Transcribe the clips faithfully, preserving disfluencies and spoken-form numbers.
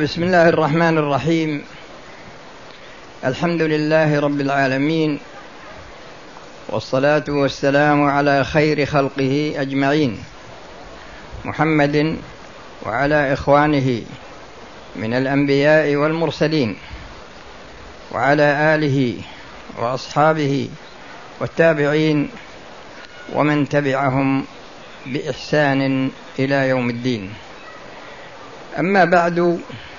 بسم الله الرحمن الرحيم. الحمد لله رب العالمين، والصلاة والسلام على خير خلقه أجمعين، محمد وعلى إخوانه من الأنبياء والمرسلين، وعلى آله وأصحابه والتابعين ومن تبعهم بإحسان إلى يوم الدين. أما بعد،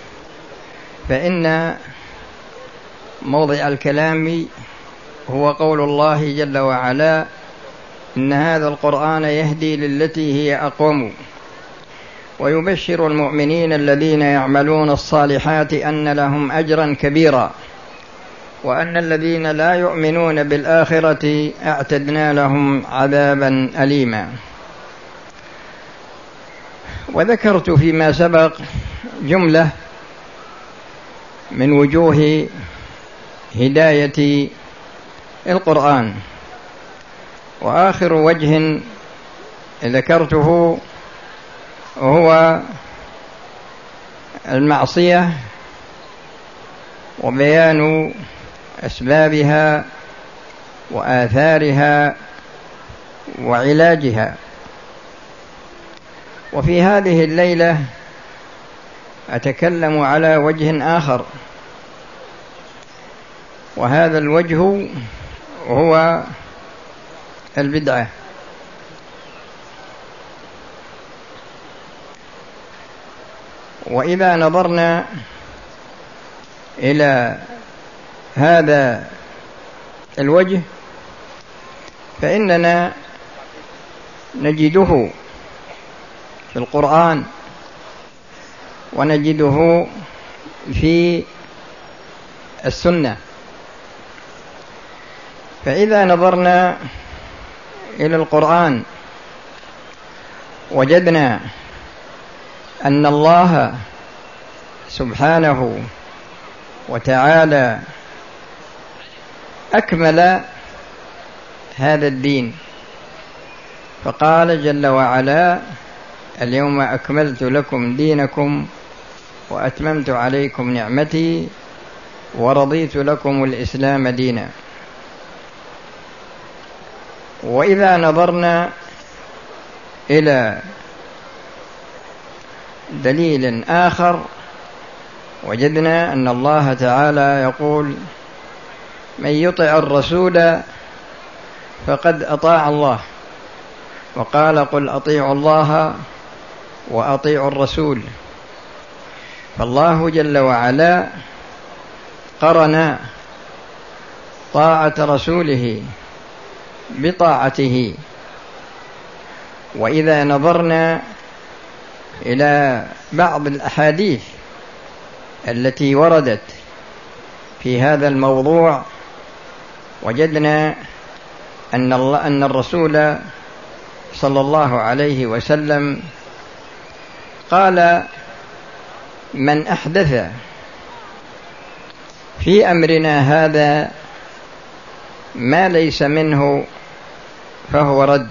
فإن موضع الكلام هو قول الله جل وعلا: إن هذا القرآن يهدي للتي هي أقوم ويبشر المؤمنين الذين يعملون الصالحات أن لهم أجرا كبيرا وأن الذين لا يؤمنون بالآخرة أعتدنا لهم عذابا أليما. وذكرت فيما سبق جملة من وجوه هداية القرآن، وآخر وجه ذكرته هو المعصية وبيان أسبابها وآثارها وعلاجها. وفي هذه الليلة أتكلم على وجه آخر، وهذا الوجه هو البدعة. وإذا نظرنا إلى هذا الوجه فإننا نجده في القرآن ونجده في السنة. فإذا نظرنا إلى القرآن وجدنا أن الله سبحانه وتعالى أكمل هذا الدين، فقال جل وعلا: اليوم أكملت لكم دينكم وأتممت عليكم نعمتي ورضيت لكم الإسلام دينا. وإذا نظرنا إلى دليل آخر وجدنا أن الله تعالى يقول: من يطع الرسول فقد أطاع الله، وقال: قل أطيعوا الله وأطيعوا الرسول. فالله جل وعلا قرن طاعة رسوله بطاعته. وإذا نظرنا إلى بعض الأحاديث التي وردت في هذا الموضوع وجدنا أن الله أن الرسول صلى الله عليه وسلم قال: من أحدث في أمرنا هذا ما ليس منه فهو رد.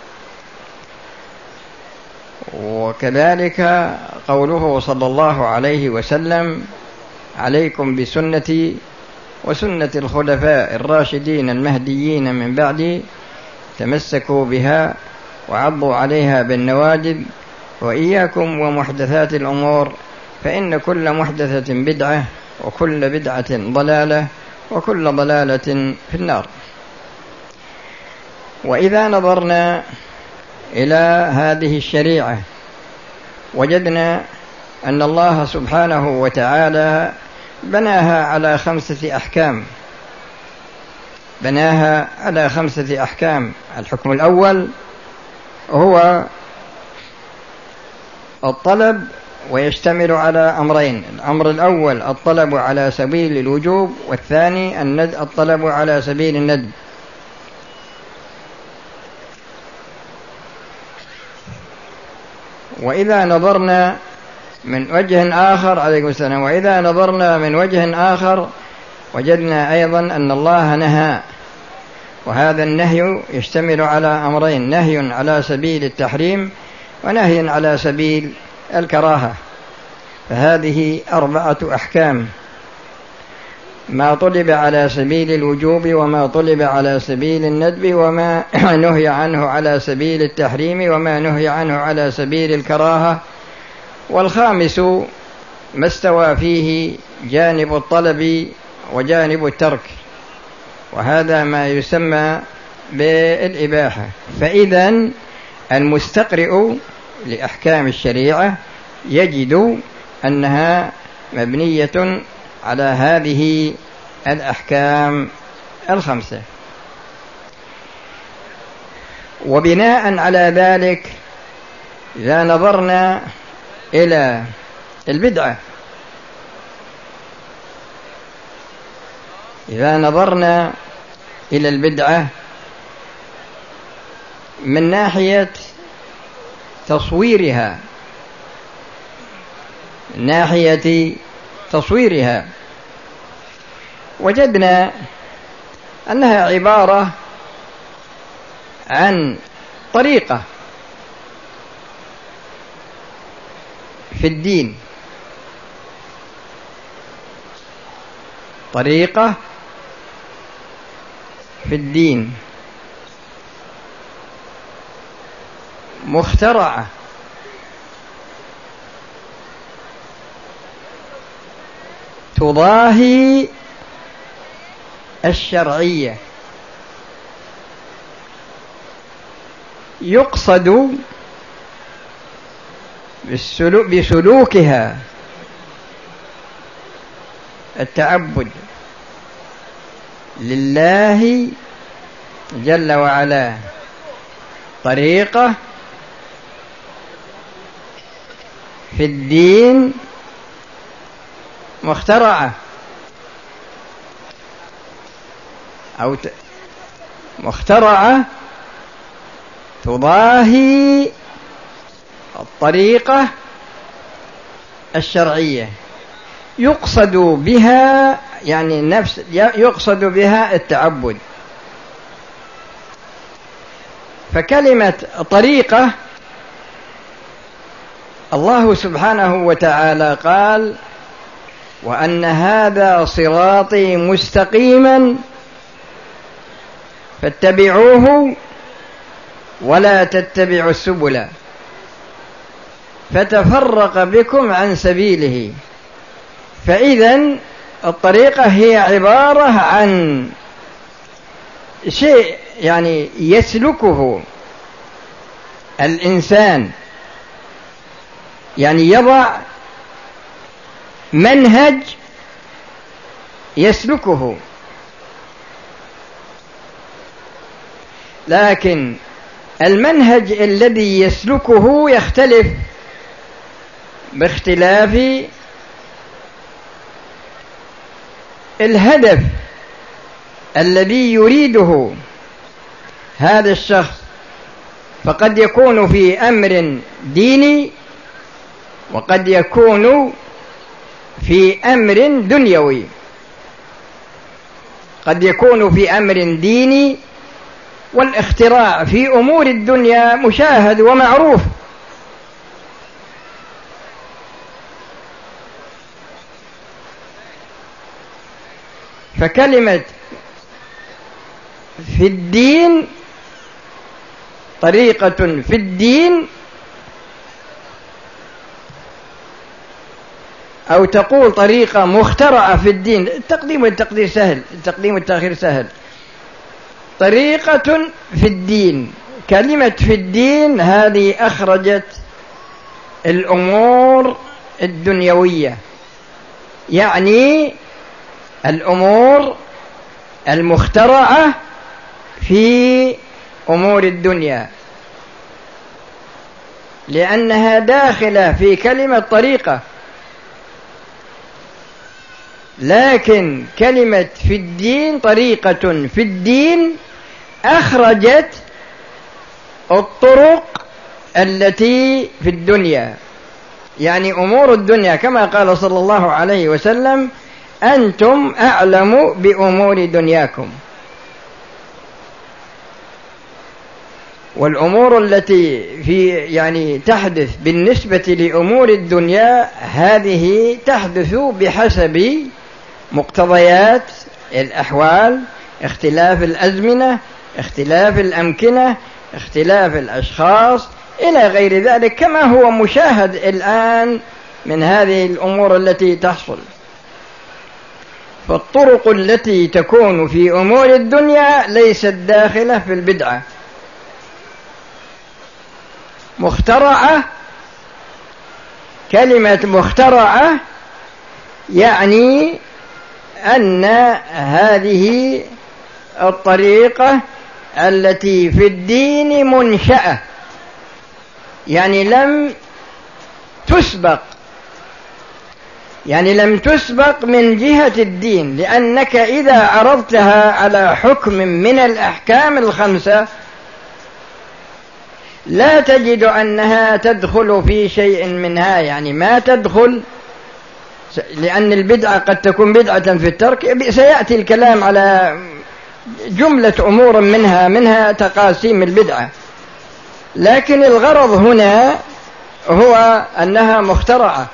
وكذلك قوله صلى الله عليه وسلم: عليكم بسنتي وسنة الخلفاء الراشدين المهديين من بعدي، تمسكوا بها وعضوا عليها بالنواجذ، وإياكم ومحدثات الأمور، فإن كل محدثة بدعة وكل بدعة ضلالة وكل ضلالة في النار. وإذا نظرنا إلى هذه الشريعة وجدنا أن الله سبحانه وتعالى بناها على خمسة أحكام بناها على خمسة أحكام. الحكم الأول هو الطلب، ويشتمل على أمرين: الأمر الأول الطلب على سبيل الوجوب، والثاني الطلب على سبيل الندب. وإذا نظرنا من وجه آخر عليكم السلام وإذا نظرنا من وجه آخر وجدنا أيضا أن الله نهى، وهذا النهي يشتمل على أمرين: نهي على سبيل التحريم ونهي على سبيل الكراهة. فهذه أربعة أحكام: ما طلب على سبيل الوجوب، وما طلب على سبيل الندب، وما نهي عنه على سبيل التحريم، وما نهي عنه على سبيل الكراهة. والخامس ما استوى فيه جانب الطلب وجانب الترك، وهذا ما يسمى بالإباحة. فإذا المستقرئ لأحكام الشريعة يجد أنها مبنية على هذه الأحكام الخمسة. وبناء على ذلك إذا نظرنا إلى البدعة إذا نظرنا إلى البدعة من ناحية تصويرها من ناحية تصويرها وجدنا أنها عبارة عن طريقة في الدين، طريقة في الدين مخترعة تضاهي الشرعية، يقصد بسلوكها التعبد لله جل وعلا، طريقة في الدين مخترعة أو مخترعة تضاهي الطريقة الشرعية، يقصد بها يعني نفس يقصد بها التعبد. فكلمة طريقة الله سبحانه وتعالى قال: وأن هذا صراطي مستقيما فاتبعوه ولا تتبعوا السبل فتفرق بكم عن سبيله. فإذن الطريقة هي عبارة عن شيء يعني يسلكه الإنسان، يعني يضع منهج يسلكه، لكن المنهج الذي يسلكه يختلف باختلاف الهدف الذي يريده هذا الشخص، فقد يكون في أمر ديني وقد يكون في أمر دنيوي. قد يكون في أمر ديني، والاختراع في أمور الدنيا مشاهد ومعروف، فكلمة في الدين طريقة في الدين، أو تقول طريقة مخترعة في الدين، التقديم والتقدير سهل، التقديم والتأخير سهل. طريقة في الدين، كلمة في الدين هذه أخرجت الأمور الدنيوية، يعني الأمور المخترعة في أمور الدنيا، لأنها داخلة في كلمة طريقة. لكن كلمة في الدين طريقة في الدين أخرجت الطرق التي في الدنيا، يعني أمور الدنيا، كما قال صلى الله عليه وسلم: أنتم أعلم بأمور دنياكم. والأمور التي في يعني تحدث بالنسبة لأمور الدنيا هذه تحدث بحسب مقتضيات الأحوال، اختلاف الأزمنة، اختلاف الأمكنة، اختلاف الأشخاص إلى غير ذلك، كما هو مشاهد الآن من هذه الأمور التي تحصل. فالطرق التي تكون في أمور الدنيا ليست داخلة في البدعة، مخترعة. كلمة مخترعة يعني أن هذه الطريقة التي في الدين منشأة، يعني لم تسبق، يعني لم تسبق من جهة الدين، لأنك إذا عرضتها على حكم من الأحكام الخمسة لا تجد أنها تدخل في شيء منها، يعني ما تدخل، لأن البدعة قد تكون بدعة في الترك. سيأتي الكلام على جملة أمور منها منها تقاسيم البدعة، لكن الغرض هنا هو أنها مخترعة،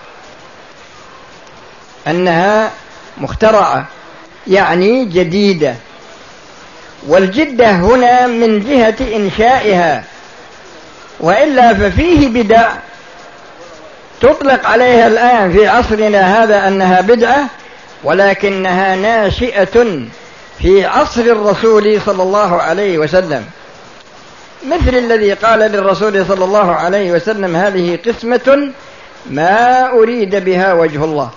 أنها مخترعة يعني جديدة. والجدة هنا من جهة إنشائها، وإلا ففيه بدع تطلق عليها الآن في عصرنا هذا أنها بدعة، ولكنها ناشئة في عصر الرسول صلى الله عليه وسلم، مثل الذي قال للرسول صلى الله عليه وسلم: هذه قسمة ما أريد بها وجه الله.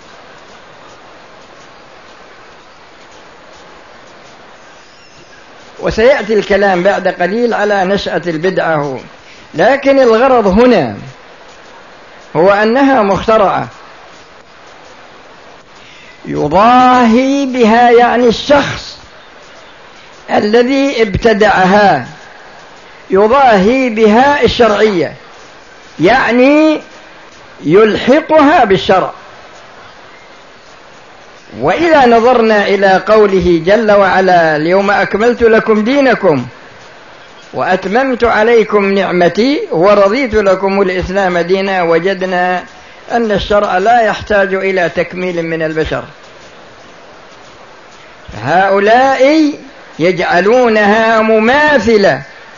وسيأتي الكلام بعد قليل على نشأة البدعة، لكن الغرض هنا هو أنها مخترعة، يضاهي بها يعني الشخص الذي ابتدعها، يضاهي بها الشرعية، يعني يلحقها بالشرع. وإذا نظرنا إلى قوله جل وعلا: اليوم أكملت لكم دينكم وأتممت عليكم نعمتي ورضيت لكم الإسلام دينا، وجدنا أن الشرع لا يحتاج إلى تكميل من البشر. هؤلاء يجعلونها مماثلة،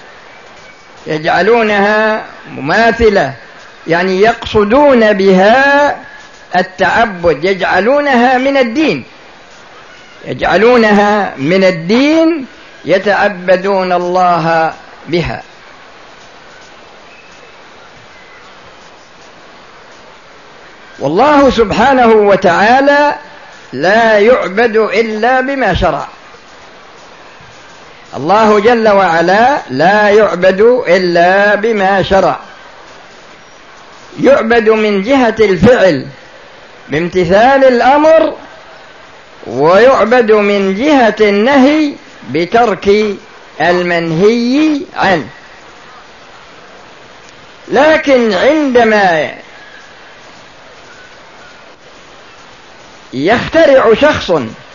يجعلونها مماثلة يعني يقصدون بها التعبد، يجعلونها من الدين، يجعلونها من الدين، يتعبدون الله بها. والله سبحانه وتعالى لا يعبد إلا بما شرع. الله جل وعلا لا يعبد إلا بما شرع، يعبد من جهة الفعل بامتثال الأمر، ويعبد من جهة النهي بترك المنهي عنه. لكن عندما يخترع شخص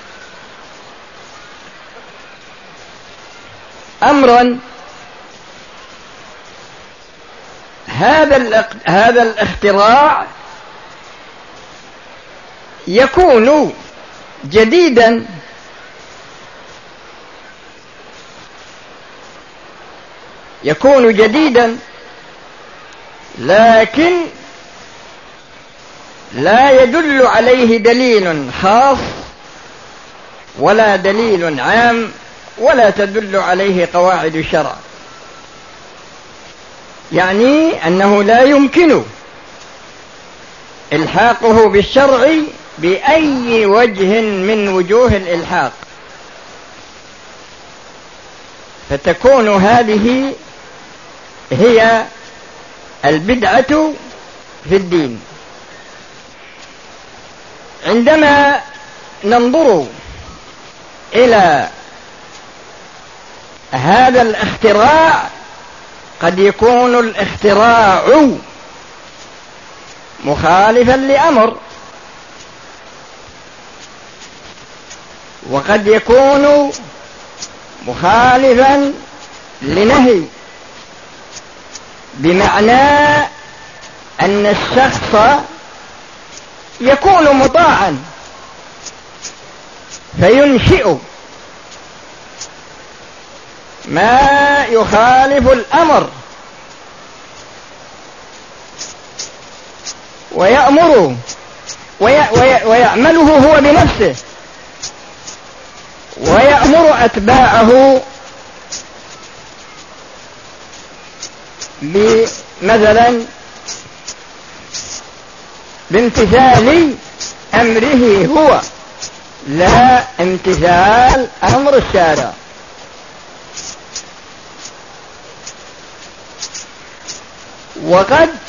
أمرا، هذا هذا الاختراع يكون جديدا، يكون جديدا لكن لا يدل عليه دليل خاص ولا دليل عام، ولا تدل عليه قواعد الشرع، يعني أنه لا يمكن إلحاقه بالشرع بأي وجه من وجوه الإلحاق، فتكون هذه هي البدعة في الدين. عندما ننظر إلى هذا الاختراع، قد يكون الاختراع مخالفا لأمر، وقد يكون مخالفا لنهي، بمعنى أن الشخص يكون مطاعا فينشئ ما يخالف الأمر ويأمره وي وي ويعمله هو بنفسه، ويأمر أتباعه مثلا بامتثال أمره هو لا امتثال أمر الشارع. وقد